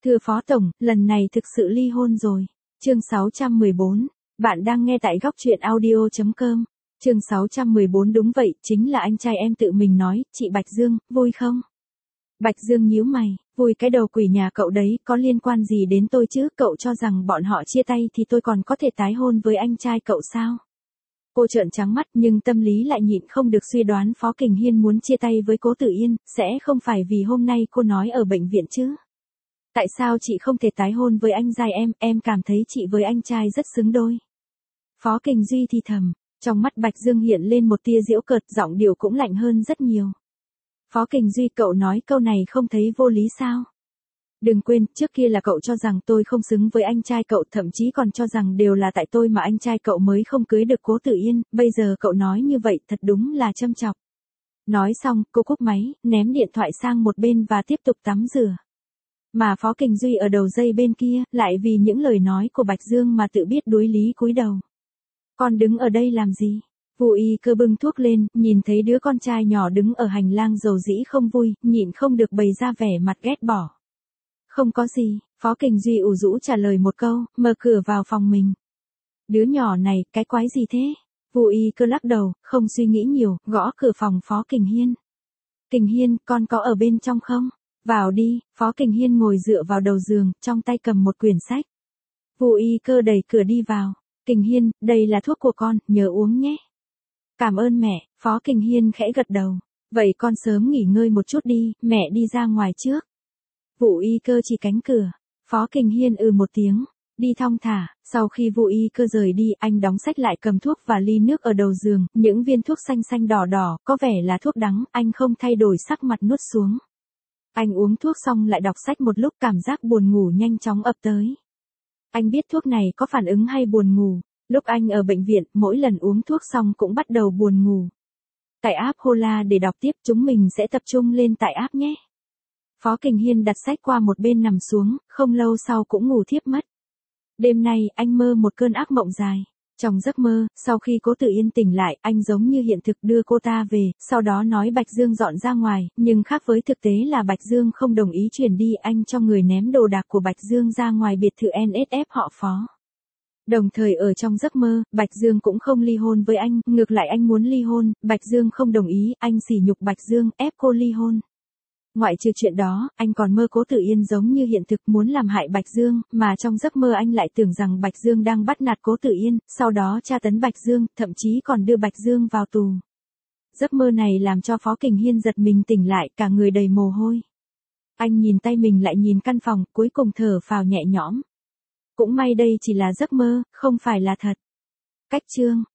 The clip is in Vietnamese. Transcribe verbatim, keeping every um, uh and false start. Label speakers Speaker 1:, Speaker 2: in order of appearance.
Speaker 1: Thưa Phó Tổng, lần này thực sự ly hôn rồi. Chương sáu trăm mười bốn. Bạn đang nghe tại góc truyện audio chấm com. Chương sáu trăm mười bốn đúng vậy, chính là anh trai em tự mình nói, chị Bạch Dương, vui không? Bạch Dương nhíu mày, vui cái đầu quỷ nhà cậu đấy, có liên quan gì đến tôi chứ, cậu cho rằng bọn họ chia tay thì tôi còn có thể tái hôn với anh trai cậu sao? Cô trợn trắng mắt nhưng tâm lý lại nhịn không được suy đoán Phó Kình Hiên muốn chia tay với Cố Tử Yên, sẽ không phải vì hôm nay cô nói ở bệnh viện chứ? Tại sao chị không thể tái hôn với anh trai em, em cảm thấy chị với anh trai rất xứng đôi. Phó Kình Duy thì thầm, trong mắt Bạch Dương hiện lên một tia giễu cợt, giọng điệu cũng lạnh hơn rất nhiều. Phó Kình Duy, cậu nói câu này không thấy vô lý sao? Đừng quên, trước kia là cậu cho rằng tôi không xứng với anh trai cậu, thậm chí còn cho rằng đều là tại tôi mà anh trai cậu mới không cưới được Cố Tử Yên, bây giờ cậu nói như vậy thật đúng là châm chọc. Nói xong, cô cúp máy, ném điện thoại sang một bên và tiếp tục tắm rửa. Mà Phó Kình Duy ở đầu dây bên kia, lại vì những lời nói của Bạch Dương mà tự biết đối lý cúi đầu. Con đứng ở đây làm gì? Vu Y Cơ bưng thuốc lên, nhìn thấy đứa con trai nhỏ đứng ở hành lang dầu dĩ không vui, nhịn không được bày ra vẻ mặt ghét bỏ. Không có gì, Phó Kình Duy ủ rũ trả lời một câu, mở cửa vào phòng mình. Đứa nhỏ này, cái quái gì thế? Vu Y Cơ lắc đầu, không suy nghĩ nhiều, gõ cửa phòng Phó Kình Hiên. Kình Hiên, con có ở bên trong không? Vào đi, Phó Kình Hiên ngồi dựa vào đầu giường, trong tay cầm một quyển sách. Vu Y Cơ đẩy cửa đi vào. Kình Hiên, đây là thuốc của con, nhớ uống nhé. Cảm ơn mẹ, Phó Kình Hiên khẽ gật đầu. Vậy con sớm nghỉ ngơi một chút đi, mẹ đi ra ngoài trước. Vu Y Cơ chỉ cánh cửa. Phó Kình Hiên ừ một tiếng. Đi thong thả, sau khi Vu Y Cơ rời đi, anh đóng sách lại cầm thuốc và ly nước ở đầu giường, những viên thuốc xanh xanh đỏ đỏ, có vẻ là thuốc đắng, anh không thay đổi sắc mặt nuốt xuống. Anh uống thuốc xong lại đọc sách một lúc, cảm giác buồn ngủ nhanh chóng ập tới. Anh biết thuốc này có phản ứng hay buồn ngủ. Lúc anh ở bệnh viện, mỗi lần uống thuốc xong cũng bắt đầu buồn ngủ. Tải app Hola để đọc tiếp, chúng mình sẽ tập trung lên tải app nhé. Phó Kình Hiên đặt sách qua một bên nằm xuống, không lâu sau cũng ngủ thiếp mất. Đêm nay, anh mơ một cơn ác mộng dài. Trong giấc mơ, sau khi Cố Tử Yên tỉnh lại, anh giống như hiện thực đưa cô ta về, sau đó nói Bạch Dương dọn ra ngoài, nhưng khác với thực tế là Bạch Dương không đồng ý chuyển đi, anh cho người ném đồ đạc của Bạch Dương ra ngoài biệt thự en ét ép họ Phó. Đồng thời ở trong giấc mơ, Bạch Dương cũng không ly hôn với anh, ngược lại anh muốn ly hôn, Bạch Dương không đồng ý, anh sỉ nhục Bạch Dương, ép cô ly hôn. Ngoại trừ chuyện đó, anh còn mơ Cố Tử Yên giống như hiện thực muốn làm hại Bạch Dương, mà trong giấc mơ anh lại tưởng rằng Bạch Dương đang bắt nạt Cố Tử Yên, sau đó tra tấn Bạch Dương, thậm chí còn đưa Bạch Dương vào tù. Giấc mơ này làm cho Phó Kình Hiên giật mình tỉnh lại, cả người đầy mồ hôi. Anh nhìn tay mình lại nhìn căn phòng, cuối cùng thở phào nhẹ nhõm. Cũng may đây chỉ là giấc mơ, không phải là thật. Cách chương